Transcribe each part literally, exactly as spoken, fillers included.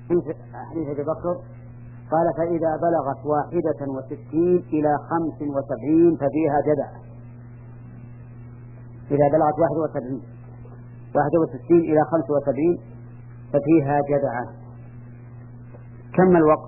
حديث أبي بكر قال فإذا بلغت واحدة وستين إلى خمس وسبعين ففيها جدع. إذا بلغت واحدة وسبعين واحدة وستين إلى خمس وسبعين ففيها جدعة. كم الوقت؟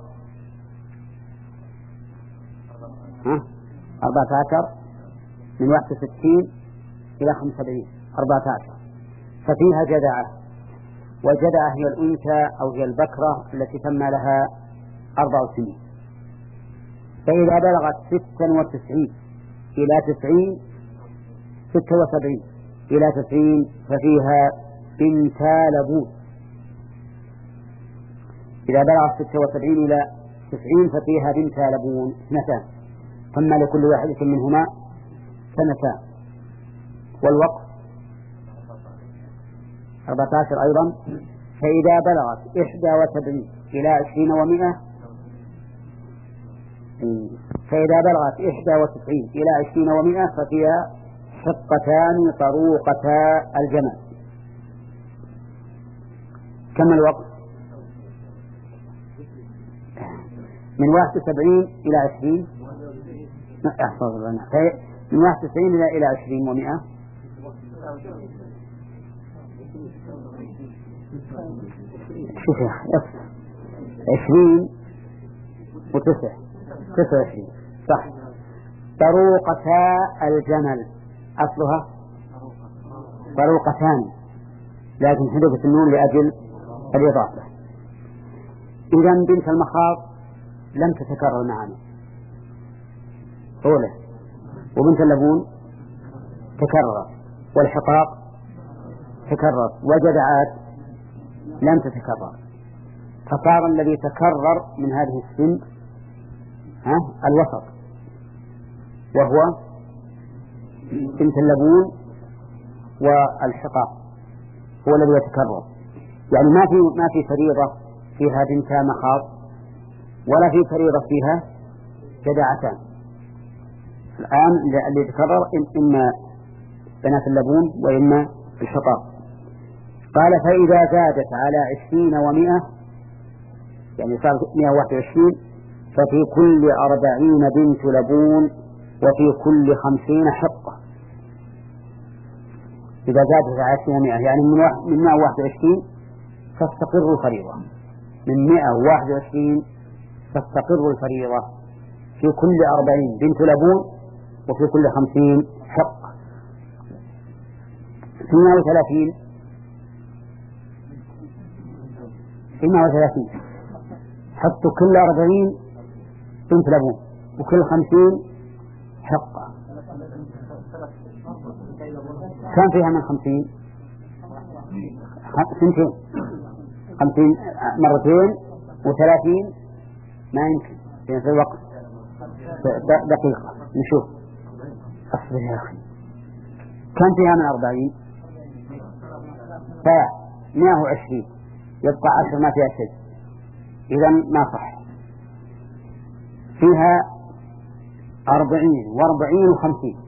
ها؟ أربعة عشر من واحد وستين إلى خمس وسبعين أربعة عشر ففيها جدعة. والجدعة هي الأنثى أو هي البكرة التي تم لها أربع سنين. فإذا بلغت ستة وتسعين إلى تسعين ستة وسبعين إلى تسعين ففيها بنتا لبون. إذا بلغت ستة وسبعين إلى تسعين ففيها بنتا لبون اثنتان، ثم لكل واحدة منهما سنتان. والوقت أربعة عشر أيضا. فإذا بلغت إحدى وسبعين إلى عشرين ومئة فإذا بلغت إحدى وتسعين إلى عشرين ومئة ففيها حقتان طروقتا الجمل. كم الوقت؟ من واحد وسبعين إلى عشرين من واحد وتسعين إلى إلى عشرين ومئة شوف يا أخي عشرين وتسع تسع وعشرين صح. طروقتا الجمل أصلها طروقتان لكن حذفت النون لأجل الإضافة. إذن بنت المخاض لم تتكرر معنا أولى، وبنت اللبون تكرر، والحقاق تكرر، وجدعات لم تتكرر. فصار الذي تكرر من هذه السن ها الوسط وهو بنت اللبون والحقاق هو الذي يتكرر. يعني ما في ما في فريضة فيها بنتا مخاض ولا في فريضة فيها جدعتان. الآن اللي يتكرر إما بنات اللبون وإما الحقاق. قال فإذا زادت على عشرين ومئة يعني صار مئة وواحد وعشرين ففي كل أربعين بنت لبون وفي كل خمسين حقة. إذا زادت على عشرين ومئة يعني من مئة وواحد وعشرين تستقر الفريضة، من مئة وواحد وعشرين تستقر الفريضة في كل أربعين بنت لبون وفي كل خمسين حقة. في مئة وثلاثين في مئة وثلاثين حطوا كل أربعين بنت لبون وكل خمسين حقة. كم فيها من خمسين؟ سنتين خمسين مرتين وثلاثين ما يمكن في الوقت. دقيقة نشوف أصبر يا أخي كم فيها من أربعين؟ فمئة وعشرين يبقى عشر ما فيها شيء، إذن ما صح. فيها أربعين وأربعين وخمسين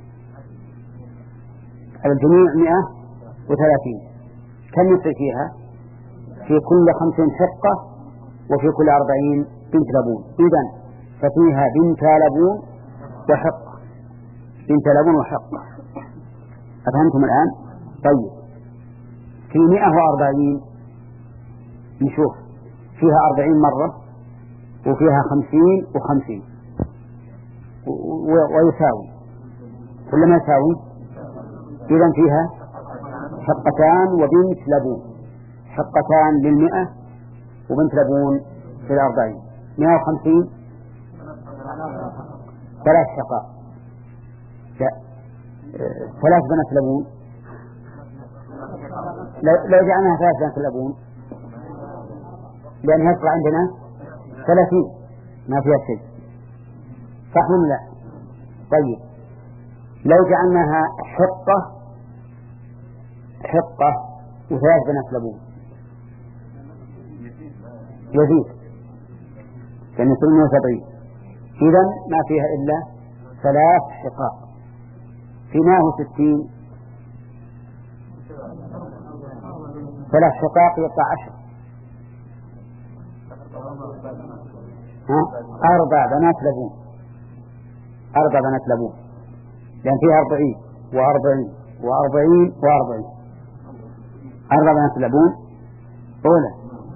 الجميع مئة وثلاثين. كم يصير فيها؟ في كل خمسين حقة وفي كل أربعين بنت لبون. إذن ففيها بنت لبون وحقة، بنت لبون وحقة. أفهمتم الآن؟ طيب في مئة وأربعين نشوف فيها أربعين مرة وفيها خمسين وخمسين ويساوي كلما يساوي. إذن فيها حقتان وبنت لبون، حقتان للمئة وبنت لبون في الأربعين. مئة وخمسين ثلاث شقاء ثلاث بنات لبون. لو جعلناها ثلاث بنات لبون لأن يطلع عندنا ثلاثين ما فيها شيء صح ولا لا؟ طيب لو جعلناها حقة حقة وثلاث بنات لبون يزيد كان يصير مئة وسبعين. إذن ما فيها إلا ثلاث حقاق. في مئة وستين ثلاث حقاق يطلع عشر ها؟ أربع بنات لبون، أربع بنات لبون، لأن فيها أربعين وأربعين وأربعين وأربعين، أربع بنات لبون أولى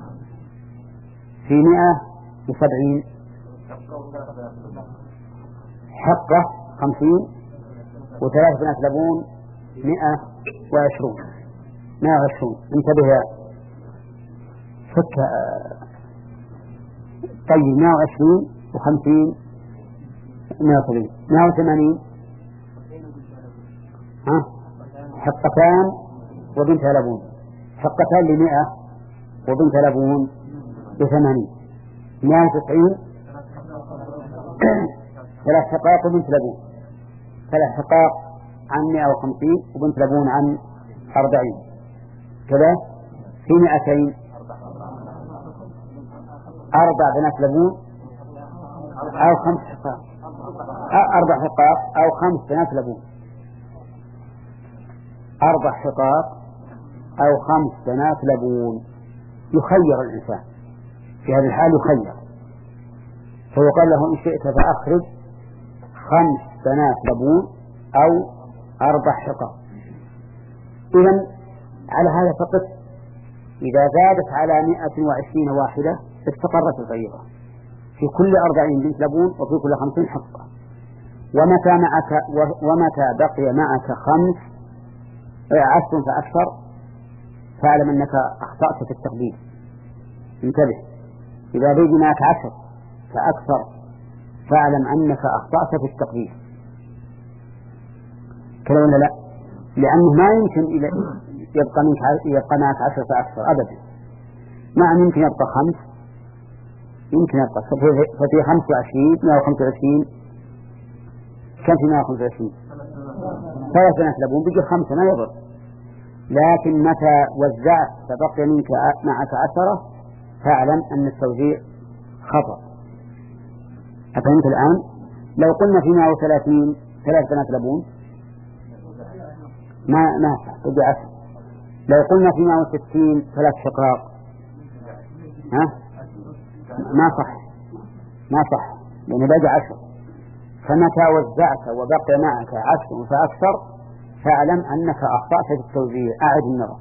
في مئة وسبعين، حقة خمسين، وثلاث بنات لبون مئة وعشرون، مئة وعشرون. انتبه يا فك. طيب مئة وعشرين وخمسين مئة وسبعين، مئة وثمانين ها؟ حقتان وبنت لبون، حقتان لمئة وبنت لبون بثمانين، مئة وتسعين ثلاث حقائق وبنت لبون، ثلاث حقائق عن مئة وخمسين وبنت لبون عن أربعين، كذا في مئتين أربع بنات لبون أو خمس حقائق، أربع حقائق أو خمس بنات لبون، أربع حقائق أو خمس بنات لبون. يخير الإنسان في هذه الحال، يخير، فيقال له إن شئت فأخرج خمس بنات لبون أو أربع حقائق. إذن على هذا فقط إذا زادت على مئة وعشرين واحدة استقرت الغيرة في كل أربعين بنت لبون وفي كل خمسين حقة. ومتى معك ومتى بقي معك خمس عشر فأكثر فاعلم أنك أخطأت في التقدير. انتبه، إذا بقي معك عشر فأكثر فاعلم أنك أخطأت في التقدير، كذا ولا لا؟ لأنه ما يمكن يبقى منك يبقى معك عشر فأكثر أبدا، نعم يمكن يبقى خمس، يمكن يبقى ففي خمس وعشرين مئة وخمسة وعشرين، كم في مئة وخمسة وعشرين؟ ثلاث بنات لبون بقي خمسة ما يضر. لكن متى وزعت فبقي منك معك عشرة فاعلم أن التوزيع خطأ. أفهمت الآن؟ لو قلنا في مئة وثلاثين ثلاث بنات لبون ما ما بقي عشر. لو قلنا في مئة وستين ثلاث شقاق ها ما صح ما صح لأن بقي عشر. فمتى وزعت وبقي معك عشر فأكثر فاعلم أنك أخطأت في التوزيع، أعد النظر.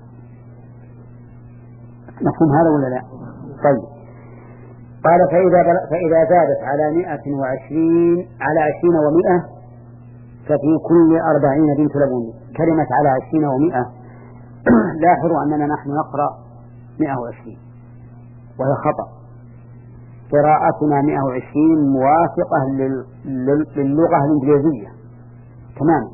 مفهوم هذا ولا لا؟ طيب، قال فإذا, فإذا زادت على مئة وعشرين على عشرين ومئة ففي كل أربعين بنت لبون. كلمة على عشرين ومئة لاحظوا أننا نحن نقرأ مئة وعشرين وهي خطأ. قراءتنا مئة وعشرين موافقة للغة الإنجليزية تماما.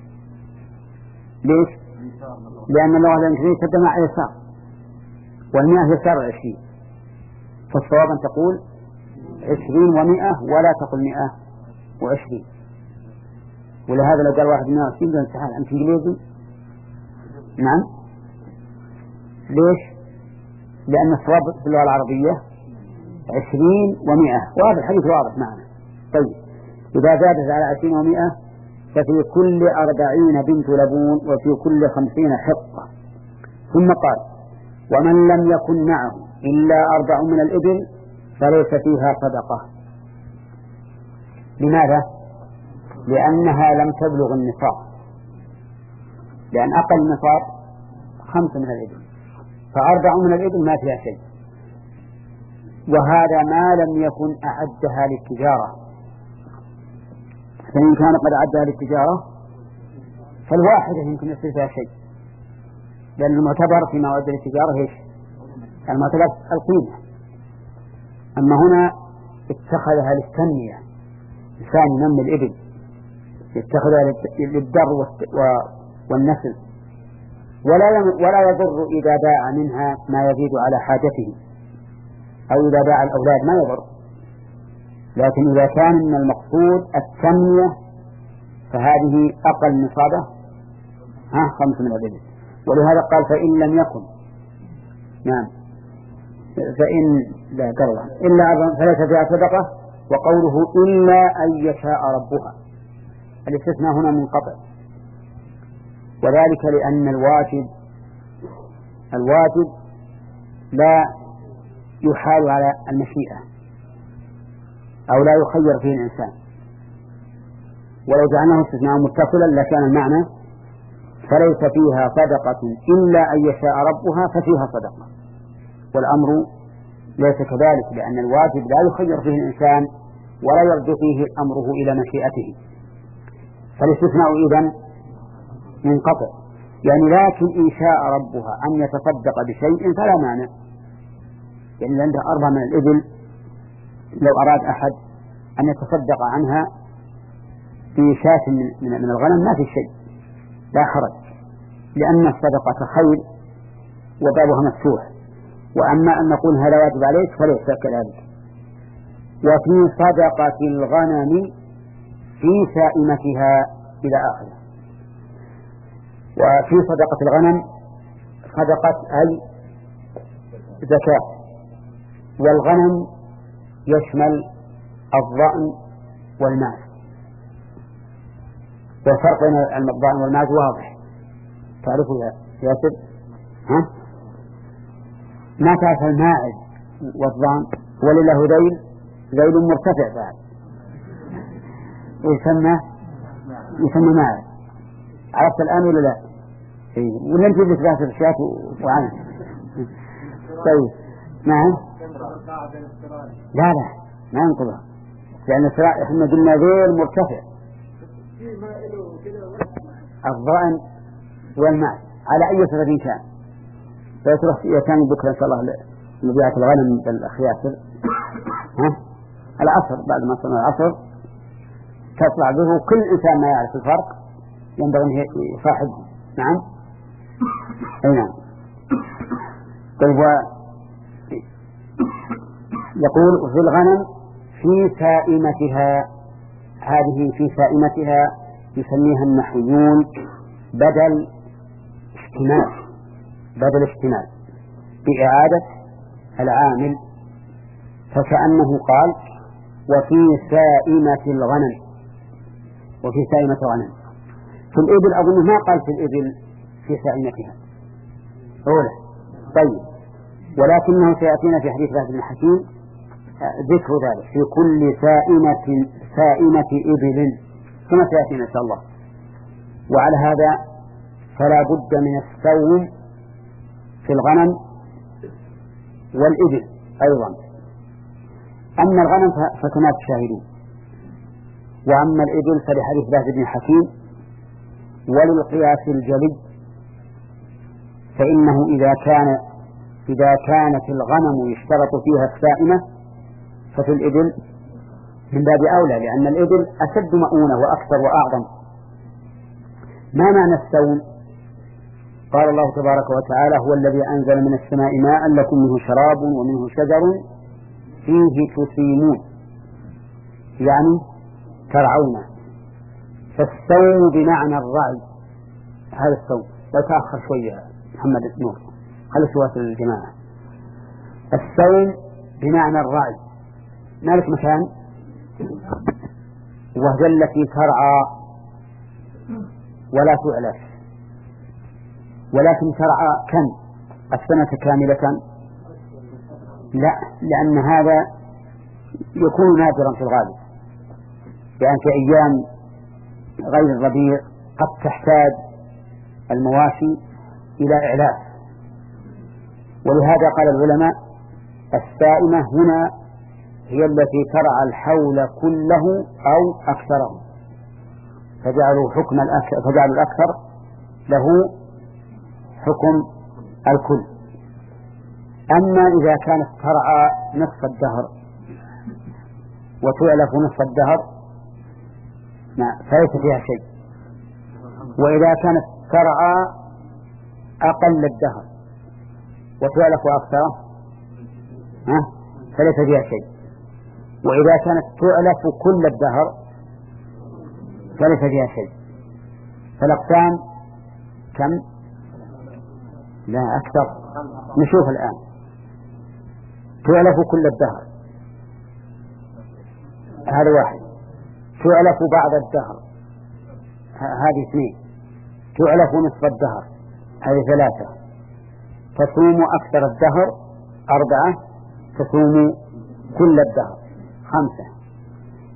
ليش؟ لأن اللغة الإنجليزية تبدأ مع يسار والمئة يسار العشرين، فالصواب أن تقول عشرين ومئة ولا تقل مئة وعشرين. ولهذا لو قال واحد مئة وعشرين دون سحال أنت إنجليزي؟ نعم. ليش؟ لأن الصواب في اللغة العربية عشرين ومئة، وهذا الحديث واضح معنا. طيب، إذا زادت على عشرين ومئة ففي كل أربعين بنت لبون وفي كل خمسين حقة. ثم قال ومن لم يكن معه إلا أربع من الإبل فليس فيها صدقة. لماذا؟ لأنها لم تبلغ النصاب، لأن أقل النصاب خمسة من الإبل، فأربع من الإبل ما فيها شيء. وهذا ما لم يكن أعدها للتجارة، فإن كان قد أعدها للتجارة فالواحدة يمكن يصير فيها شيء، لأن المعتبر فيما أعد للتجارة إيش؟ المعتبر القيمة. أما هنا اتخذها للتنمية، إنسان ينمي الإبل يتخذها للدر والنسل، ولا ولا يضر إذا باع منها ما يزيد على حاجته، أو إذا باع الأولاد ما يضر. لكن إذا كان من المقصود التنمية فهذه أقل نصابة ها خمس من الإبل. ولهذا قال فإن لم يكن نعم فإن لا قال إلا فليس فيها صدقة. وقوله إلا أن يشاء ربها، الاستثناء هنا منقطع، وذلك لأن الواجب الواجب لا يحال على المشيئة، أو لا يخير فيه الإنسان. ولو جعلناه استثناء متصلا لكان المعنى فليس فيها صدقة إلا أن يشاء ربها ففيها صدقة، والأمر ليس كذلك، لأن الواجب لا يخير فيه الإنسان ولا يرجع فيه أمره إلى مشيئته، فالاستثناء إذن منقطع. يعني لكن إن شاء ربها أن يتصدق بشيء فلا مانع، يعني عنده أربع من الإبل لو أراد أحد أن يتصدق عنها في شاة من الغنم ما في شيء، لا حرج، لأن الصدقة خير وبابها مفتوح. وأما أن نقول هذا واجب عليك فليس كذلك. وفي صدقة الغنم في سائمتها إلى آخره. وفي صدقة الغنم صدقة أي زكاة، والغنم يشمل الضأن والماعز، والفرق بين الضأن والماعز واضح، تعرفوا يا ياسر؟ ها؟ ما تعرف الماعز والضأن ولله ذيل ذيل مرتفع بعد يسمى يسمى ماعز. عرفت الآن ولا لا؟ إيه. ولا أنت بدك تبحث الشاة وعنه؟ طيب نعم. لا لا ما ينقضها، لأن الصراع إحنا قلنا ذيل مرتفع. الضأن والماعز على أي صفة كان. فيتروح يتاني بكرة إن شاء الله لمبيعة الغنم بالأخ ياسر، ها؟ العصر بعد ما صنع العصر تطلع به، كل إنسان ما يعرف الفرق ينبغي أن يصاحبه. نعم أي نعم. طيب يقول في الغنم في سائمتها، هذه في سائمتها يسميها النحويون بدل اشتمال، بدل اشتمال بإعادة العامل، فكأنه قال وفي سائمة الغنم، وفي سائمة الغنم. في الإبل أظن ما قال في الإبل في سائمتها أولا. طيب ولكنه سيأتينا في حديث بهز بن حكيم ذكر ذلك في كل سائمة سائمة إبل كما سيأتينا إن شاء الله. وعلى هذا فلا بد من السوم في الغنم والإبل أيضا. أما الغنم فكما تشاهدون، وأما الإبل فلحديث بهز بن حكيم. وللقياس الجلي، فإنه إذا كان إذا كانت الغنم يشترط فيها السائمة ففي الإبل من باب أولى، لأن الإبل أشد مؤونة وأكثر وأعظم. ما معنى السوم؟ قال الله تبارك وتعالى هو الذي أنزل من السماء ماء لكم منه شراب ومنه شجر فيه تسيمون، يعني ترعون. فالسوم بمعنى الرعي، هذا السوم. لا تأخر شوية محمد نور، خلي سواة الجماعة. السوم بمعنى الرعي، مالك مكان وهي التي ترعى ولا تعلف، ولكن ترعى كم السنة كاملة؟ لا، لأن هذا يكون نادرا في الغالب، لأن في أيام غير الربيع قد تحتاج المواشي إلى إعلاف. ولهذا قال العلماء السائمة هنا هي التي ترعى الحول كله أو أكثره، فجعلوا حكم الأكثر فجعلوا الأكثر له حكم الكل. أما إذا كانت ترعى نصف الدهر وتعلف نصف الدهر فليس فيها شيء، وإذا كانت ترعى أقل الدهر وتعلف أكثره فليس فيها شيء، وإذا كانت تعلف كل الدهر فليس فيها شيء. فالأقسام كم؟ لا أكثر. نشوف الآن. تعلف كل الدهر هذا واحد، تعلف بعض الدهر هذه اثنين، تعلف نصف الدهر هذه ثلاثة، تصوم أكثر الدهر أربعة، تصوم كل الدهر خمسة،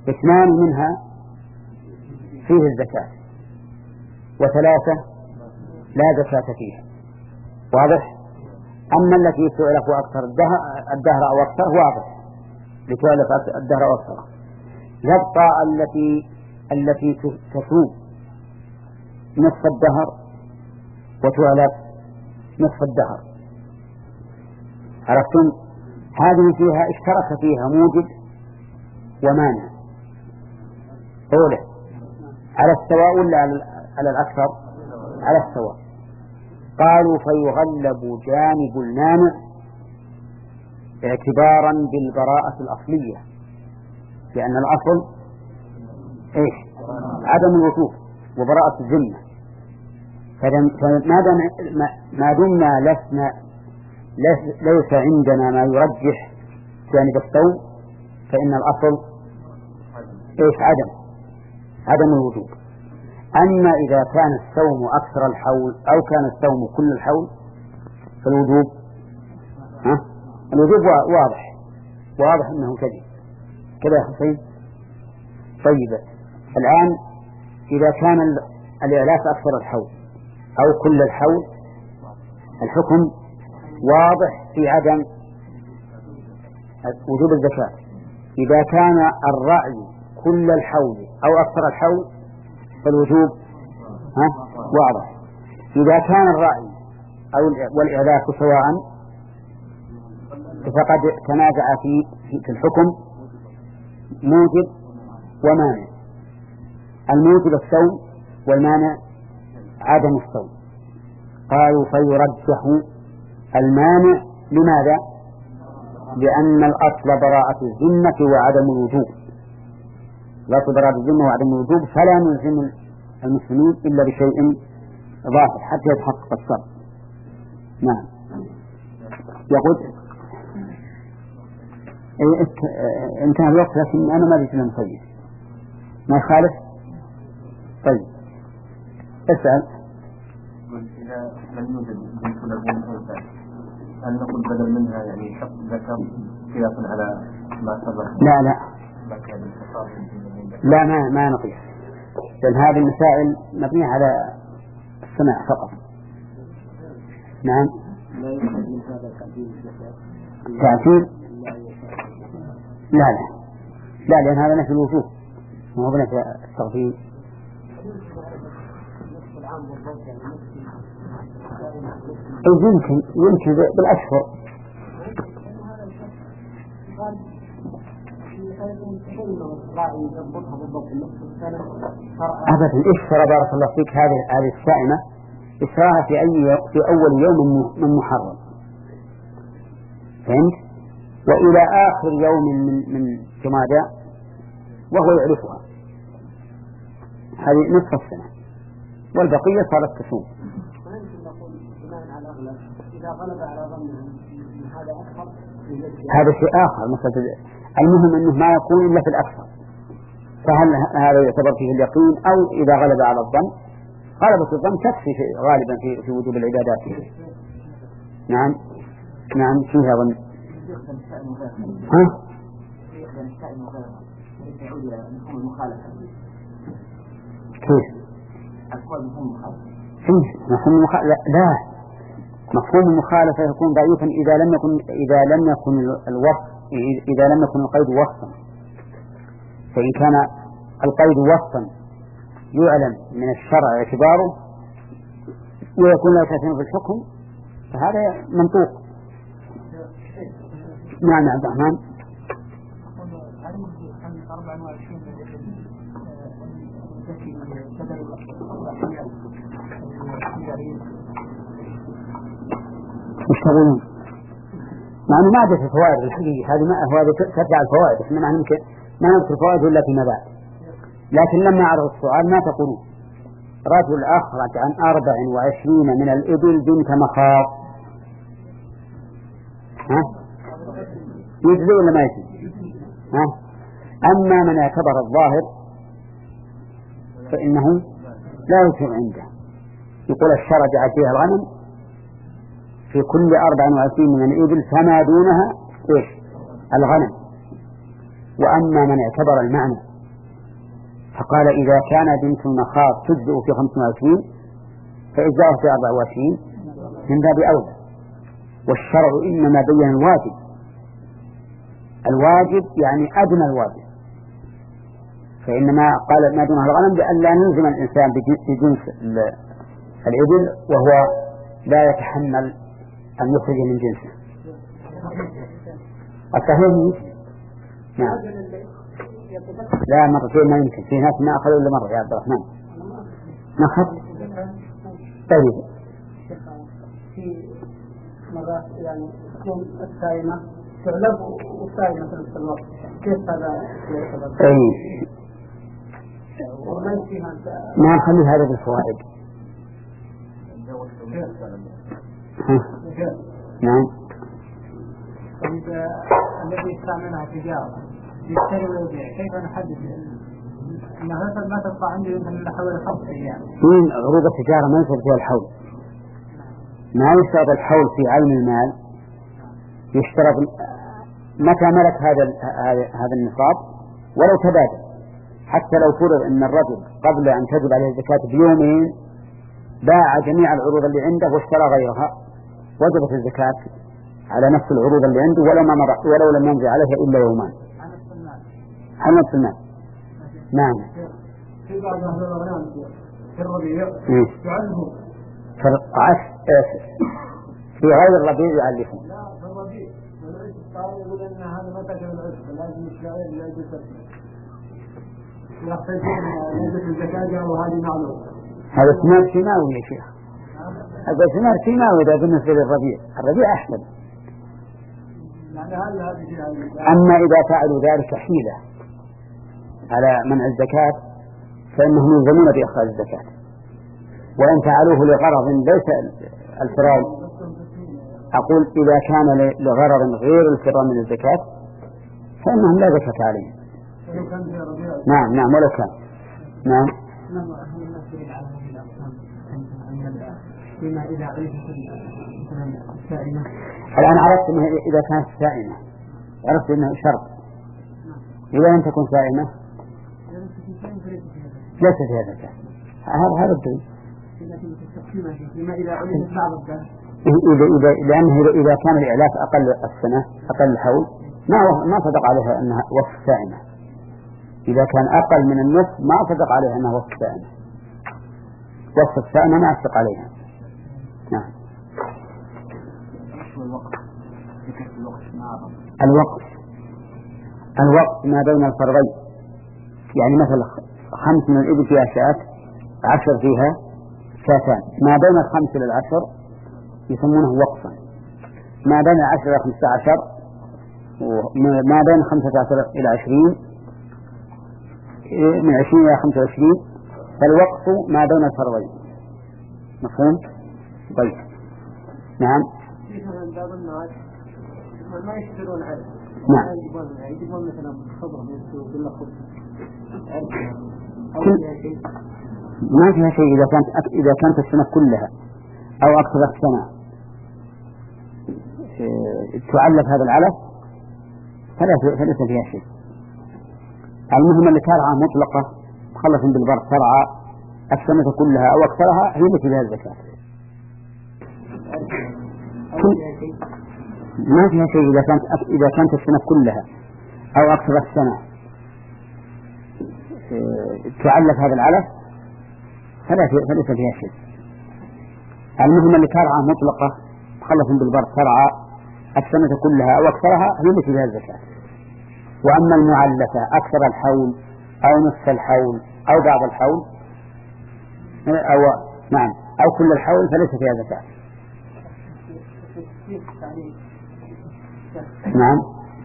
اثنان منها فيه الزكاة وثلاثة لا زكاة فيها، واضح؟ أما التي تعلف أكثر الدهر أو أكثر واضح لتعلف الدهر أو أكثر. يبقى التي التي تسوق نصف الدهر وتعلف نصف الدهر، عرفتم؟ هذه فيها اشترك فيها موجب ومانع، أوله على السواء ولا على الأكثر؟ على السواء. قالوا فيغلب جانب المانع اعتبارا بالبراءة الأصلية، لأن الأصل إيش؟ عدم الوثوق وبراءة الذمة. فما دمنا لسنا ليس عندنا ما يرجح جانب الصوم فإن الأصل إيش؟ عدم عدم الوجوب. أما إذا كان الصوم أكثر الحول أو كان الصوم كل الحول فالوجوب ها؟ الوجوب واضح واضح أنه كذب كذا يا حسين. طيب الآن إذا كان الإعلاف أكثر الحول أو كل الحول الحكم واضح في عدم وجوب الزكاة. إذا كان الرعي كل الحول أو أكثر الحول فالوجوب ها واضح. إذا كان الرعي أو والإعلاف سواء فقد تنازع في في الحكم موجب ومانع. الموجب الصوم والمانع عدم الصوم. قالوا فيرجح المانع. لماذا؟ لأن الأصل براءة الذمة وعدم الوجوب، الأصل براءة الذمة وعدم الوجوب، فلا نلزم المسلمين إلا بشيء ظاهر حتى يتحقق الشرط. نعم. يقول انتهى الوقت لكن أنا ما أريد أن أصيح ما يخالف. طيب اسأل. إذا لم يوجد بنت لبون أنثى هل نقول بدل منها يعني حق ذكر قياسا على ما سبق؟ لا لا لا ما ما نقيس، لأن هذه المسائل مبنية على السماع فقط. نعم. لا يؤخذ من هذا التعديل تعديل؟ لا لا لا لأن هذا نفي الوجوب ما هو نفي التغفير. يمكن يمكن بالأشهر. أبدا اشترى بارك الله فيك هذه هذه السائمة اشتراها في أي في أول يوم من محرم، فهمت؟ وإلى آخر يوم من من جمادى وهو يعرفها، هذه نصف السنة والبقية صارت تصوم. هذا شيء آخر. مثلا المهم أنه ما يكون إلا في الأكثر، فهل هذا يعتبر فيه اليقين أو إذا غلب على الظن؟ غلبة الظن تكفي غالبا في في وجوب العبادات. نعم نعم فيها ظن. ها؟ كيف؟ مفهوم المخالفة لا مفهوم المخالفة يكون ضعيفا إذا لم يكن إذا لم يكن الوصف إذا لم يكن القيد وصفا. فإن كان القيد وصفا يعلم من الشرع اعتباره ويكون لا تأثير في الحكم فهذا منطوق. نعم عبد الرحمن. مش تقولون مع أنه ما عدت الفوائد الحقيقة هذه ما هو هذه ترجع الفوائد إحنا ما نمكن ما نذكر الفوائد إلا فيما بعد. لكن لما عرض السؤال ما تقولون رجل أخرج عن أربع وعشرين من الإبل بنت مخاض ها يجزي ولا ما يجزي؟ ها أما من اعتبر الظاهر فإنه لا يجزي عنده. يقول الشرع جعل فيها الغنم في كل أربع وعشرين من الإبل فما دونها إيش؟ الغنم. وأما من اعتبر المعنى فقال إذا كان بنت المخاض تجزئ في خمس وعشرين فإجزاؤه في أربع وعشرين من باب أولى. والشرع إنما بين الواجب، الواجب يعني أدنى الواجب، فإنما قال ما دونها الغنم لأن لا نلزم الإنسان بجنس الإبل وهو لا يتحمل أن يخرج من جنسه. الصحيح نعم. لا مرتين ما يمكن، في ناس ما أخذوا إلا مرة يا عبد الرحمن ما أخذ. طيب في مرات يعني تكون السائمة تعلب والسائمة في نفس الوقت، كيف هذا يعتبر؟ طيب ما نخلي هذا بالفوائد. نعم. الذي يستعملها تجارة يشتري ويبيع، كيف نحدد أنها ما تبقى عندي من حوالي خمس أيام؟ من عروض التجارة ما يصير فيها الحول، ما يشترط الحول في عين المال، يشترط متى ملك هذا هذا النصاب ولو تبادل. حتى لو فرض أن الرجل قبل أن تجب عليه الزكاة بيومين باع جميع العروض اللي عنده واشترى غيرها وجبت الزكاة على نفس العروض اللي عنده ولو ما مر ولو لم ينزل عليها إلا يومان على نفس المال. نعم. في بعض أهل الأغنام في الربيع يعلمون في العشر في غير الربيع يعلمون. لا في الربيع والعشر صار يقول أن هذا ما تجب العشر لازم الشعير لا يجب يحتاجون نسبة الزكاة وهذه معلومة. هذا ثمار سيناوي يا شيخ، هذا ثمار سيناوي إذا بالنسبة للربيع، الربيع أحسن. أما إذا فعلوا ذلك حيلة على منع الزكاة فإنهم يلزمون بإخراج الزكاة، وإن فعلوه لغرض ليس الفرار، أقول إذا كان لغرض غير الفرار من الزكاة فإنهم لا زكاة عليهم. نعم نعم ولو كان. نعم. الآن عرفت أنه إذا كانت سائمة، عرفت أنه شرط إذا لم تكن سائمة ليس فيها زكاة. هذا هذا الدليل. إذا إذا لأنه إذا كان الإعلاف أقل السنة أقل الحول ما ما صدق عليها أنها وصف سائمة. إذا كان أقل من النصف ما صدق عليها أنها وصف سائمة. وصف السائمة ما صدق عليها. نعم. الوقت الوقت ما بين الفرضين، يعني مثلا خمس من الإبل فيها شاة، عشر فيها شاتان، ما بين الخمس إلى العشر يسمونه وقفا، ما بين العشر إلى خمسة عشر، وما بين خمسة عشر إلى عشرين، من عشرين إلى خمسة وعشرين، فالوقف ما بين الفرضين. مفهوم؟ طيب. نعم. ما يشترون عليه. نعم. يجيبون مثلا خضرة من السوق ولا خبز. ما فيها شيء إذا كانت إذا كانت السنة كلها أو أكثر السنة تعلف هذا العلف فليس فيها شيء. المهم اللي ترعى مطلقة مخلص بالبر ترعى السنة كلها أو أكثرها هي التي فيها الزكاة. ما فيها شيء إذا كانت إذا كانت السنة كلها أو أكثر السنة تعلف هذا العلف فليس فيها شيء. المهم اللي ترعى مطلقة مخلص بالبر ترعى السنة كلها أو أكثرها هي التي فيها الزكاة. وأما المعلفة أكثر الحول أو نصف الحول أو بعض الحول أو نعم أو كل الحول فليس فيها زكاة. نعم.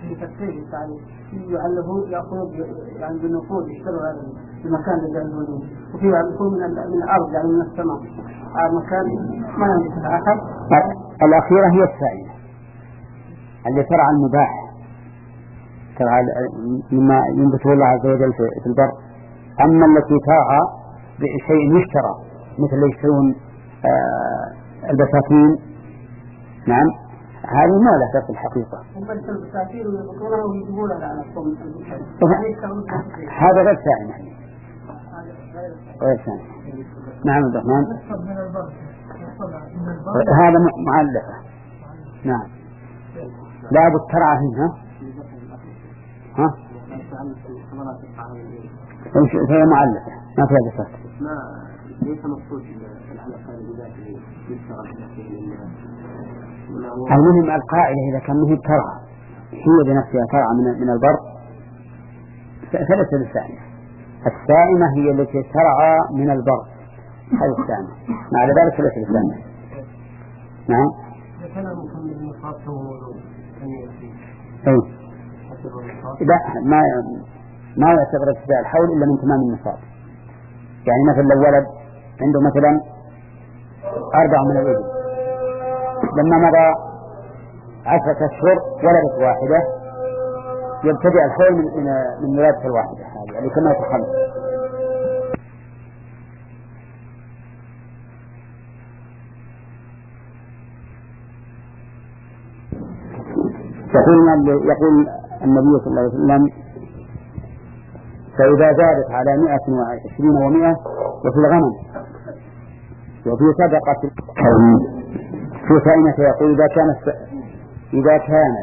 يعلفون يأخذون يعني بالنقود يشتروا هذا المكان الذي يعلفونه، وفي يعلفون من من الأرض يعني من السماء. هذا مكان ما يملك الآخر. الأخيرة هي الثانية اللي ترعى المباح، ترعى مما ينبته الله عز وجل في البر. أما التي ترعى بشيء يشترى مثل يشترون آه البساتين نعم هذه ما لها في الحقيقة. هذا غير سائمة غير ثانية. نعم عبد الرحمن. هذا معلقة. نعم. لا بد ترعى هنا. ها؟ هي معلقة ما فيها قصة. ما ليس مقصود العلاقة بذاته يشتغل فيه. المهم القاعدة إذا كان هي ترعى هي بنفسها ترعى من من البر فليس بالسائمة. السائمة هي التي ترعى من البر هذه السائمة. مع ذلك فليس بالسائمة. نعم. أي. لا ما ما يعتبر اتباع الحول إلا من تمام النصاب. يعني مثلا لو ولد عنده مثلا أربع من الإبل لما مضى عشرة أشهر ولدت واحدة يبتدئ الحول من من ولادة الواحدة هذه يعني كما تخلص. يقول يقول النبي صلى الله عليه وسلم فإذا زادت على مئة وعشرين ومئة وفي الغنم وفي صدقة في سائمة يقول إذا كانت إذا كانت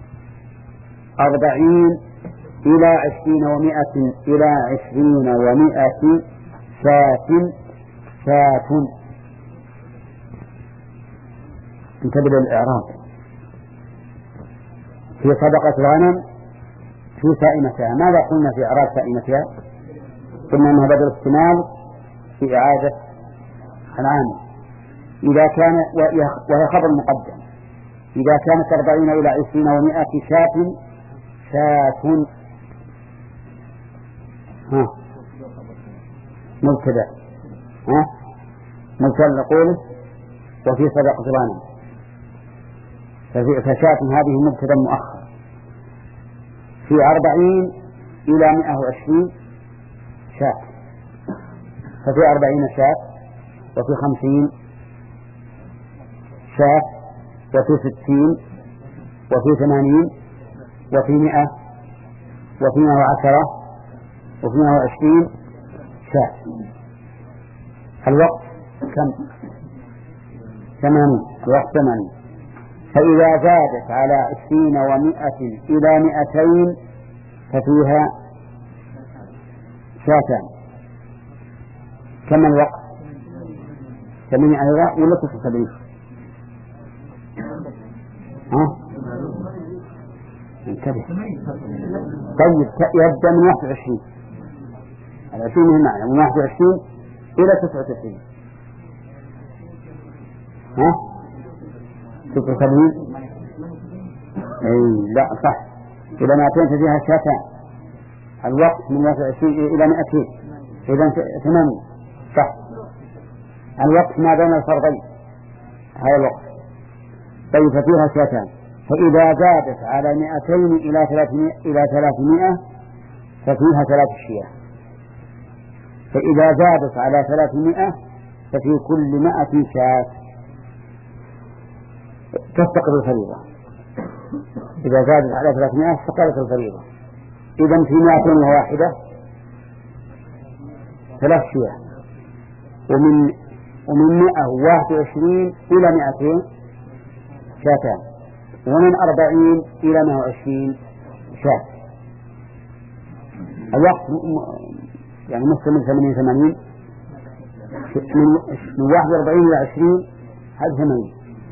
أربعين إلى عشرين ومئة إلى عشرين ومئة شاة شاة. انتبه للإعراب. في صدقة الغنم في سائمتها. ماذا قلنا في إعراب سائمتها؟ قلنا أنها بدل استمال في إعادة العام. إذا كان وهي خبر مقدم. إذا كانت أربعين إلى عشرين ومئة شاة شاة ها مبتدأ ها مبتدأ نقول وفي صدقة الغنم فشاة هذه مبتدأ مؤخر. في أربعين إلى مئة وعشرين شاة ففي أربعين شاة وفي خمسين شاة وفي ستين وفي ثمانين وفي مئة وفي مئة وعشرة وفي مئة وعشرين شاة. الوقت كم؟ ثمانين. الوقت ثمانين. فإذا زادت على عشرين ومئة إلى مئتين ففيها شاتان. كم الوقت؟ ثمانية أيضا ولا تسعة وسبعين؟ ها؟ انتبه. طيب يبدأ من واحد وعشرين. العشرين من معنى من واحد وعشرين إلى تسعة وتسعين. ها؟ تسعة وسبعين؟ أي لا صح. إلى مئتين فيها شاتان. الوقت من واحد وعشرين إلى مئتين. إذا ثمانين. صح. الوقت ما بين الفرضين هذا الوقت. طيب ففيها شاتان. فإذا زادت على مئتين إلى ثلاثمائة إلى ثلاثمائة ففيها ثلاث شياه. فإذا زادت على ثلاثمائة ففي كل مائة شاة تستقر الفريضة. إذا زادت على ثلاثمائة استقرت الفريضة. إذا في مائتين وواحدة ثلاث شياه. ومن ومن مئة وواحد وعشرين إلى مئتين شاتان. ومن أربعين إلى مئة وعشرين شاة. الوقت يعني مستمر ثمانين ثمانين من واحد وأربعين إلى عشرين هذا ثمانين.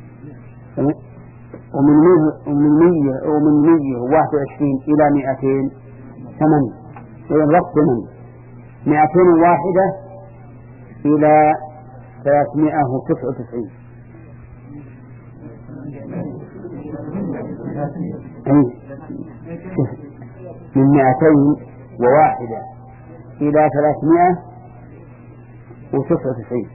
ومن مية ومن مية ومن مية وواحد وعشرين إلى مئتين ثمانين. إذا الوقت ثمانين. مئتين واحدة إلى ثلاثمائة وتسعة وتسعين. من مئتين وواحدة إلى ثلاثمائة وتسعة وتسعين.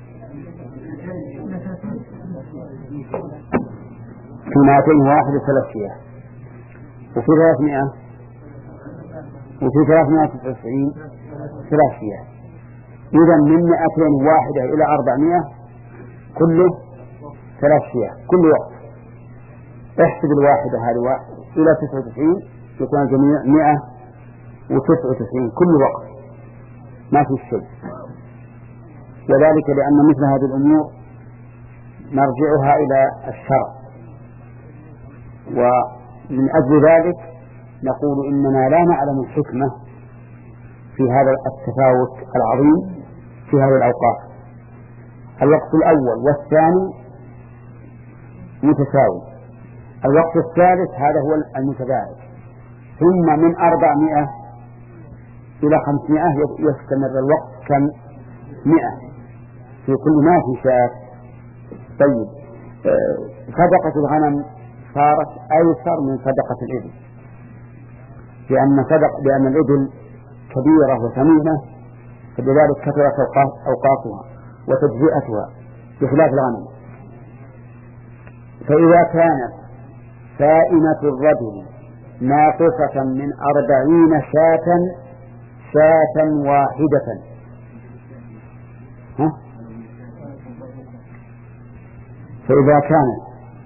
في مئتين وواحدة ثلاث شياه. وفي ثلاثمائة وفي ثلاثمائة وتسعة وتسعين ثلاث شياه. إذا من مئتين واحدة إلى أربعمائة كله ثلاث شياه كل وقت. احسب الواحدة هذه إلى تسعة وتسعين يكون الجميع مئة وتسعة وتسعين كل وقت ما في شيء. وذلك لأن مثل هذه الأمور مرجعها إلى الشرع، ومن أجل ذلك نقول إننا لا نعلم الحكمة في هذا التفاوت العظيم في هذه الأوقات. الوقت الأول والثاني متساوي، الوقت الثالث هذا هو المتباعد، ثم من أربعمائة إلى خمسمائة يستمر الوقت كم مئة في كل ما في شاة. طيب صدقة الغنم صارت أيسر من صدقة الإبل، لأن صدق لأن الإبل كبيرة وثمينة، فلذلك كثرت أوقاتها وتجزئتها بخلاف الغنم. فإذا كانت سائمة الرجل ناقصة من أربعين شاة شاة واحدة، ها؟ فإذا كانت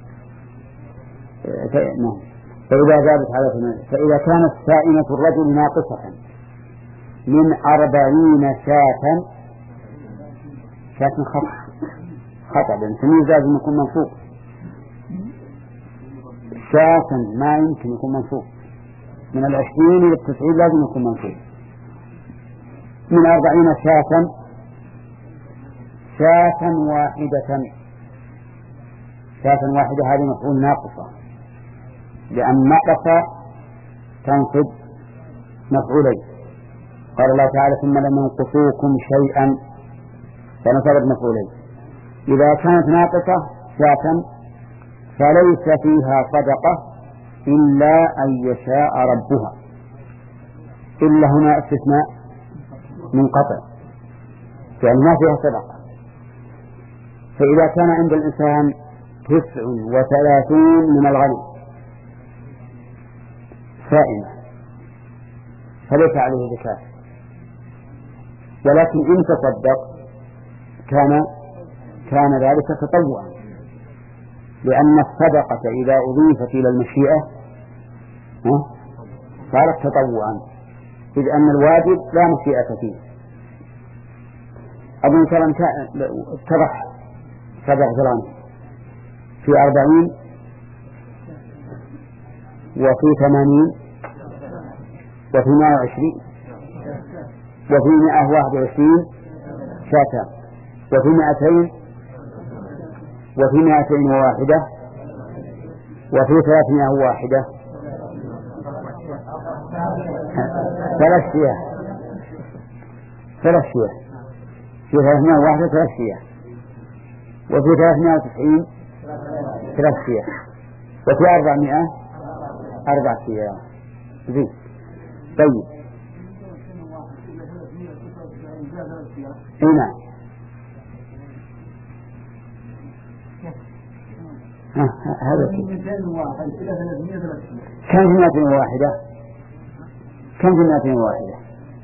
فإذا زادت على ثمانية فإذا كانت سائمة الرجل ناقصة من أربعين شاة شاة خطأ خطأ لأن ثمانية لازم يكون منصوب، شاة ما يمكن يكون منصوب، من العشرين إلى التسعين لازم يكون منصوب. من أربعين شاة شاة واحدة، شاة واحدة هذه مفعول ناقصة، لأن ناقصة تنصب مفعولين. قال الله تعالى ثم لم ينقصوكم شيئا فنصبت مفعولين. إذا كانت ناقصة شاة فليس فيها صدقة إلا أن يشاء ربها، إلا هنا استثناء منقطع يعني ما فيها صدقة. فإذا كان عند الإنسان تسع وثلاثون من الغنم سائمة فليس عليه زكاة، ولكن إن تصدق كان كان ذلك تطوعا، لأن الصدقة إذا أضيفت إلى المشيئة صارت تطوعا، إذ أن الواجب لا مشيئة فيه. أبو سلم اتضح سبع غرام في أربعين وفي ثمانين وفي مائة وعشرين وفي مائة واحد وعشرين شاة وفي مائتين وفي مائتين وواحدة وفي ثلاثمائة واحدة ثلاث شياه ثلاث شياه في ثلاثمائة واحدة ثلاث شياه وفي ثلاثمائة وتسعين ثلاث شياه وفي أربعمائة أربع شياه. زين. طيب هنا هذا كم في مائتين واحدة كم في مائتين واحدة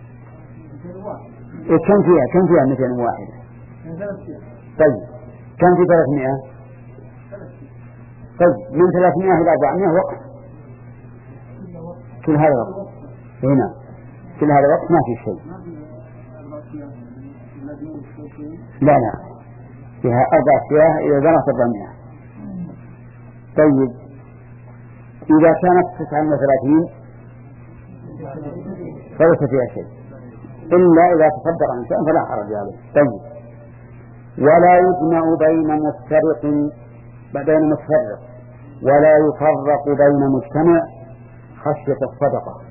إيه كم فيها كم فيها مائتين واحدة. طيب كم في ثلاثمائة. طيب من ثلاثمائة إلى أربعمائة وقت كل هذا وقت هنا كل هذا وقت ما في شيء. لا لا فيها أربع شياه إذا بلغت أربعمائة. طيب إذا كانت تسعة وثلاثين فليس فيها شيء إلا إذا تصدق الإنسان فلا حرج عليه. طيب ولا يجمع بين مفترق بين متفرق ولا يفرق بين مجتمع خشية الصدقة.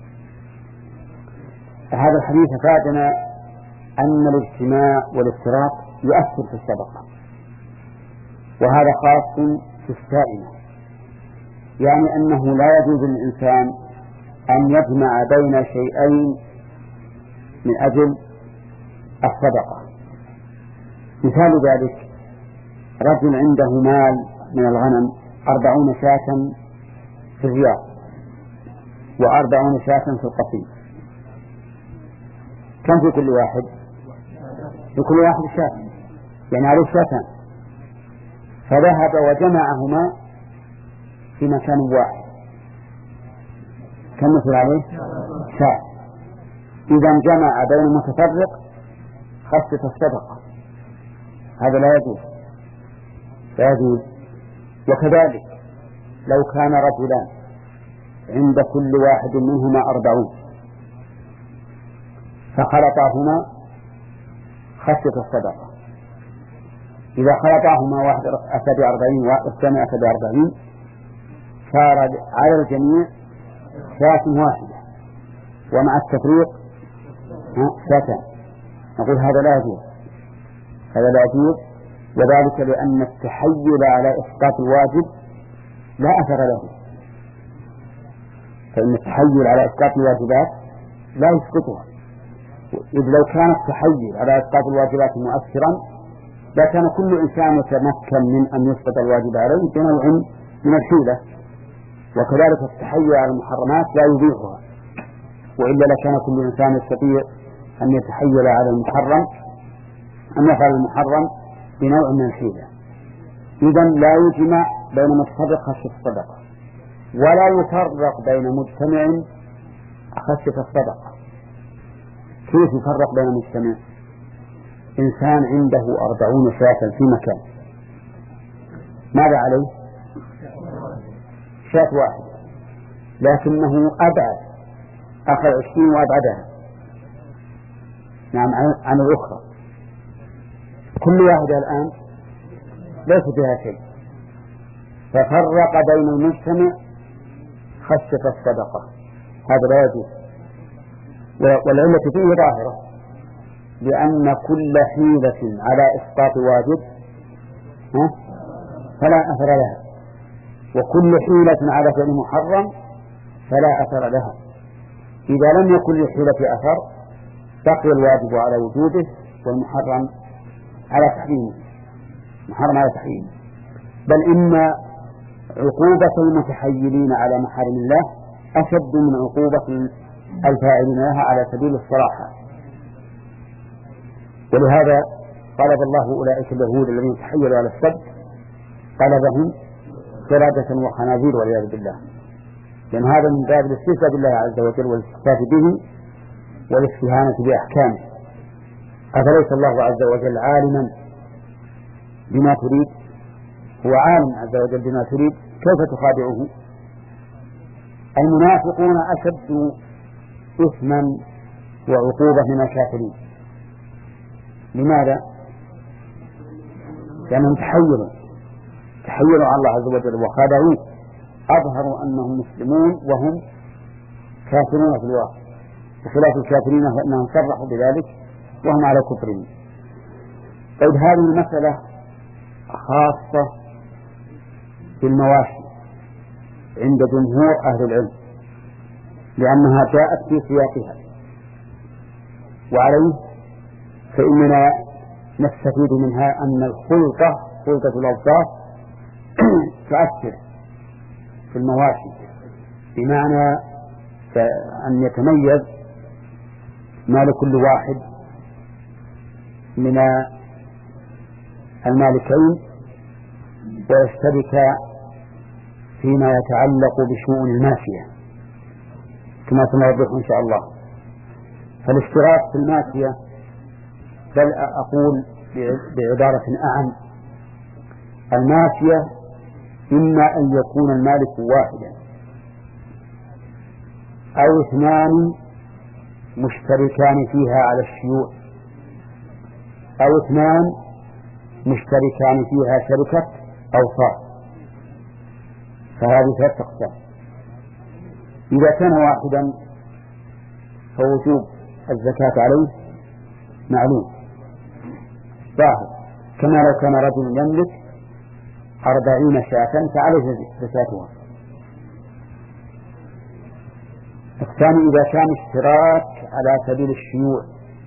هذا الحديث فادنا أن الاجتماع والافتراق يؤثر في الصدقة، وهذا خاص في السائمة، يعني أنه لا يجوز للإنسان أن يجمع بين شيئين من أجل الصدقة. مثال ذلك رجل عنده مال من الغنم أربعون شاة في الرياض وأربعون شاة في القصيم، كم في كل واحد؟ في كل واحد شاة، يعني عليه شاتان، فذهب وجمعهما في مكان واحد، كم مثل عليه؟ شاة. إذا جمع بين متفرق خشية الصدقة هذا لا يجوز لا يجوز. وكذلك لو كان رجلان عند كل واحد منهما أربعون فخلطاهما خشية الصدقة، إذا خلطاهما واحد أتى بأربعين والثاني أتى بأربعين صار على الجميع شاة واحدة ومع التفريق شاتان. نقول هذا لا يجوز هذا لا يجوز وذلك لأن التحيل على إسقاط الواجب لا أثر له، فإن التحيل على إسقاط الواجبات لا يسقطها، إذ لو كان التحيل على إسقاط الواجبات مؤثرا لكان كل إنسان يتمكن من أن يسقط الواجب عليه بنوع من الحيلة، وكذلك التحيل على المحرمات لا يبيحها، وإلا لكان كل إنسان يستطيع أن يتحيل على المحرم أن يفعل المحرم بنوع من الحيلة. إذن لا يجمع بين متفرق خشية الصدقة ولا يفرق بين مجتمع خشية الصدقة. كيف يفرق بين مجتمع؟ إنسان عنده أربعون شاة في مكان، ماذا عليه؟ شاة واحدة، لكنه أبعد أخذ عشرين وأبعدها نعم عن الأخرى، كل واحدة الآن ليس فيها شيء، ففرق بين المجتمع خشية الصدقة، هذا لا يجوز. والعلة فيه ظاهرة، لأن كل حيلة على إسقاط واجب فلا أثر لها، وكل حيلة على فعل محرم فلا أثر لها. إذا لم يكن للحيلة أثر بقي الواجب على وجوده والمحرم على تحريمه، محرم على تحريمه. بل إن عقوبة المتحيلين على محارم الله أشد من عقوبة الفاعلين لها على سبيل الصراحة. ولهذا قلب الله أولئك اليهود الذين تحيلوا على السبت قلبهم قردة وخنازير والعياذ بالله، لأن هذا من باب الاستهزاء بالله عز وجل والاستخفاف به والاستهانة بأحكامه. أفليس الله عز وجل عالما بما تريد؟ هو عالم عز وجل بما تريد، كيف تخادعه؟ المنافقون أشد إثما وعقوبة من الكافرين. لماذا؟ لأنهم تحيلوا تحيلوا على الله عز وجل وخادعوه، أظهروا أنهم مسلمون وهم كافرون في الواقع، بخلاف الكافرين فإنهم صرحوا بذلك وهم على كفرهم. طيب هذه المسألة خاصة بالمواشي عند جمهور أهل العلم لأنها جاءت في سياقها، وعليه فإننا نستفيد منها أن الخلطة خلطة الأوصاف تؤثر في المواشي، بمعنى أن يتميز ما لكل واحد من المالكين ويشترك فيما يتعلق بشؤون الماشية كما سنوضح إن شاء الله. فالاشتراك في الماشية، بل أقول بعبارة أعم، الماشية إما أن يكون المالك واحدا أو اثنان مشتركان فيها على الشيوع، أو اثنان مشتركان فيها شركة أوصاف، فهذه ثلاث أقسام. إذا كان واحدا فوجوب الزكاة عليه معلوم ظاهر، كما لو كان رجل يملك أربعين شاة فعليه زكاتها. الثاني إذا كان اشتراك على سبيل الشيوع،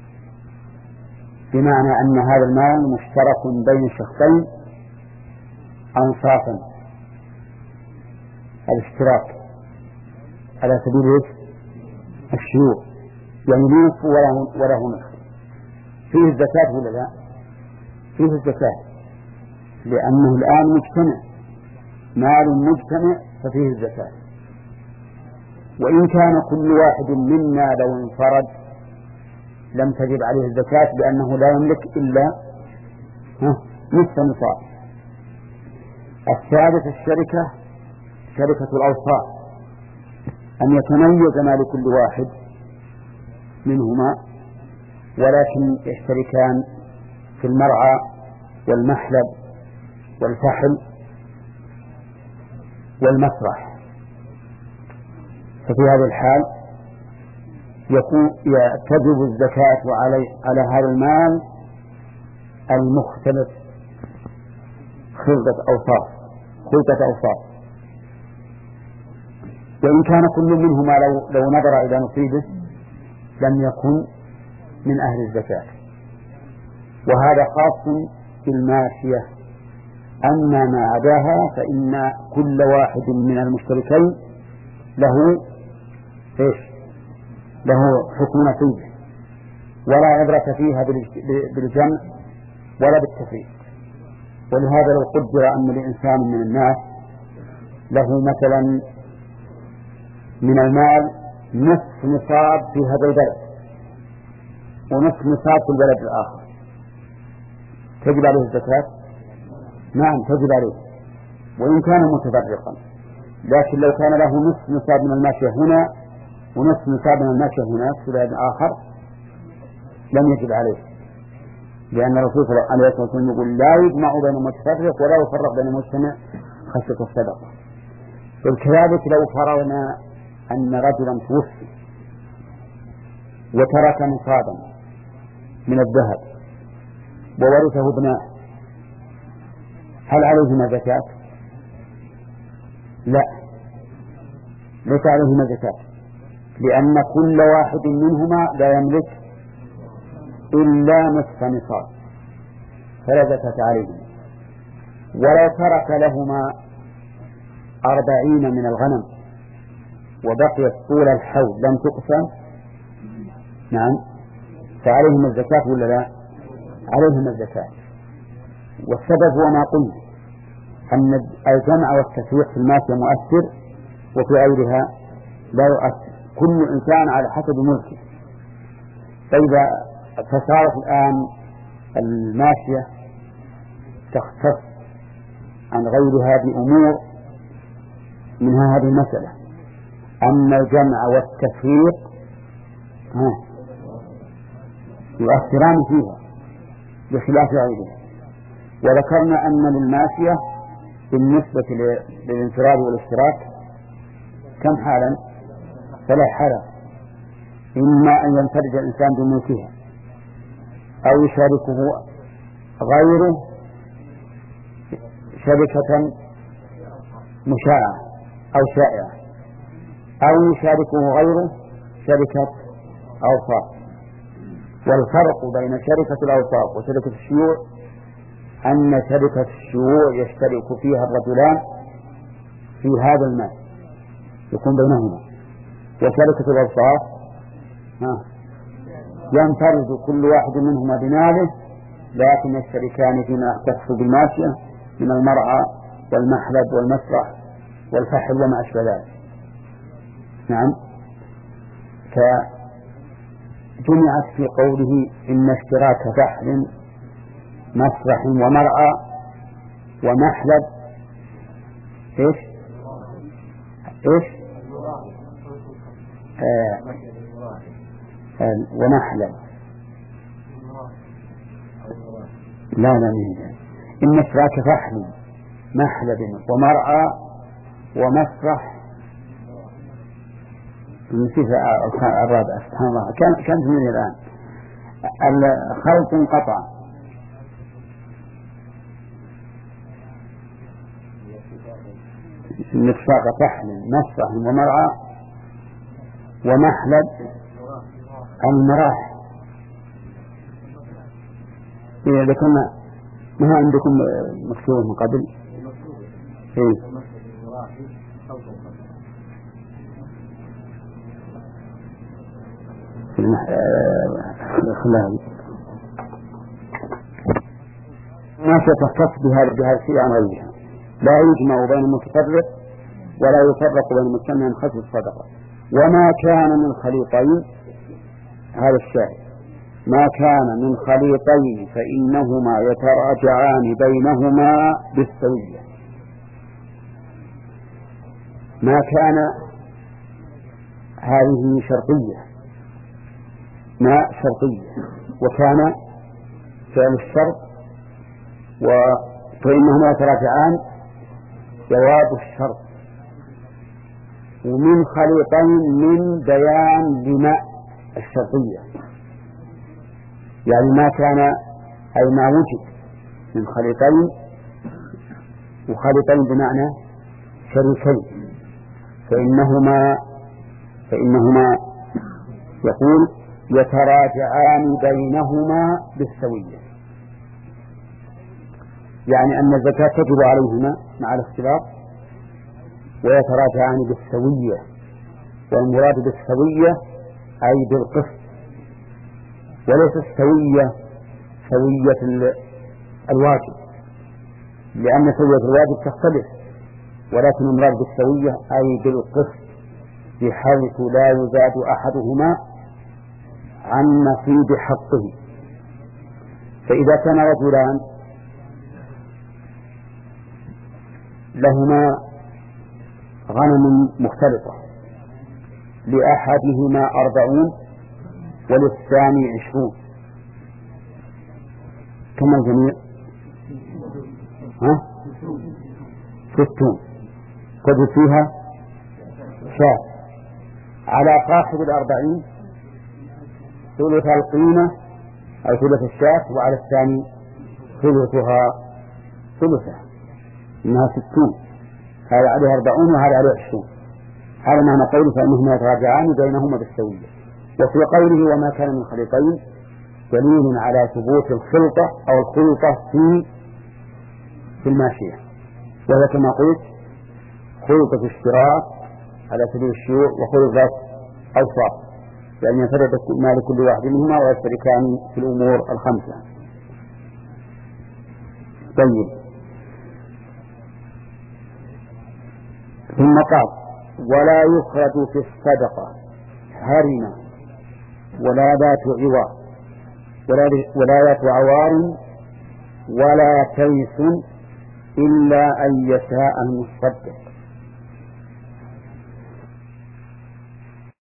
بمعنى أن هذا المال مشترك بين شخصين أنصافا، الاشتراك على سبيل الشيوع يعني نصف وله, وله نصف، فيه الزكاة ولا لا؟ فيه الزكاة، لأنه الآن مجتمع، مال مجتمع ففيه الزكاة. وإن كان كل واحد منا لو انفرد لم تجب عليه الزكاة، لأنه لا يملك إلا نصف نصاب. الثالث الشركة شركة الأوصاف، أن يتميز ما لكل واحد منهما، ولكن يشتركان في المرعى والمحلب والفحل والمسرح. ففي هذه الحال يكون تجب الزكاة على على هذا المال المختلف خلطة أوصاف خلطة أوصاف وإن كان كل منهما لو, لو نظر إلى نصيبه لم يكن من أهل الزكاة. وهذا خاص بالماشية، أما ما عداها فإن كل واحد من المشتركين له إيش له حكم نصيبه، ولا عبرة فيها بالجمع ولا بالتفريق. ولهذا لو قدر أن لإنسان من الناس له مثلا من المال نصف نصاب في هذا البلد ونصف نصاب في البلد الآخر، تجب عليه الزكاة؟ نعم تجب عليه وإن كان متفرقا. لكن لو كان له نصف نصاب من الماشية هنا ونصف نصاب من الماشية هناك في بلد آخر لم يجب عليه، لأن الرسول صلى الله عليه وسلم يقول لا يجمع بين متفرق ولا يفرق بين مجتمع خشية الصدقة. وكذلك لو فرضنا أن رجلا توفي وترك نصابا من الذهب وورثه ابناه، هل عليهما زكاة؟ لا، ليس عليهما زكاة، لأن كل واحد منهما لا يملك إلا نصف نصاب فلا زكاة عليهما. ولو ترك لهما أربعين من الغنم وبقيت طول الحول لم تقسم، نعم فعليهم الزكاة ولا لا؟ عليهم الزكاة. والسبب هو ما قلنا أن الجمع والتفريق في الماشية مؤثر وفي غيرها لا يؤثر، كل إنسان على حسب ملكه. فإذا فصارت الآن الماشية تختص عن غيرها بأمور منها هذه المسألة، أما الجمع والتفريق يؤثران فيها بخلاف غيرها. وذكرنا أن للماشية بالنسبة للانفراد والاشتراك كم حالا؟ ثلاث حالات، إما أن ينفرد الإنسان بملكها أو يشاركه غيره شركة مشاعة أو شائعة أو يشاركه غيره شركة أوصاف. والفرق بين شركة الأوصاف وشركة الشيوع أن شركة الشيوع يشترك فيها الرجلان في هذا المال يكون بينهما، وشركة الأوصاف ينفرد كل واحد منهما بماله لكن يشتركان فيما يختص بالماشية من المرعى والمحلب والمسرح والفحل وما أشبه ذلك. نعم، فجمعت في قوله إن اشتراك فحل مسرح ومرعى ومحلب إيش إيش آه آه ومحلب لا لا من إن اشتراك فحل محلب ومرعى ومسرح نسيت الرابع سبحان الله كان كان من الآن الخلط انقطع. نشفاق فحل مسرح ومرعى ومحلب المراح. إذا ذكرنا ما عندكم مكتوب من قبل إيه؟ خلال ما تختص بهذا بهذا الشيء عن غيرها، لا يجمع بين المتفرق ولا يفرق بين المجتمع من خشية الصدقة. وما كان من خليطين هذا الشاهد ما كان من خليطين فإنهما يتراجعان بينهما بالسوية. ما كان هذه شرطية، ما شرطية، وكان فعل الشرط، فإنهما يتراجعان جواب الشرط. ومن خليطين من بيان لماء الشرطية، يعني ما كان أي ما وجد من خليطين، وخليطين بمعنى شريكين، فإنهما فإنهما يقول يتراجعان بينهما بالسوية، يعني أن الزكاة تجب عليهما مع الاختلاط ويتراجعان بالسوية. والمراد بالسوية أي بالقسط، وليس السوية سوية الواجب، لأن سوية الواجب تختلف، ولكن المراد بالسوية أي بالقسط، بحيث لا يزاد أحدهما عن نصيب حقه. فإذا كان رجلان لهما غنم مختلطة، لأحدهما أربعون وللثاني عشرون، كم الجميع؟ ها؟ ستون، قد فيها شاة. على صاحب الأربعين ثلث القيمة أو ثلث الشاة، وعلى الثاني ثلثها ثلثة، إنها ستون. هذا عليه أربعون وهذا عليه عشرون. هذا معنى قوله فإنهما يتراجعان بينهما بالسوية. وفي قوله وما كان من خليطين دليل على ثبوت الخلطة أو الخلطة في في الماشية، وهذا كما قلت خلطة اشتراك على سبيل الشيوع وخلطة أوصاف، لأن ينفرد مال كل واحد منهما ويشتركان في الأمور الخمسة. طيب، ثم قال ولا يخرج في الصدقة هرم ولا ذات عوار ولا ذات عوار ولا تيس إلا أن يشاء المصدق.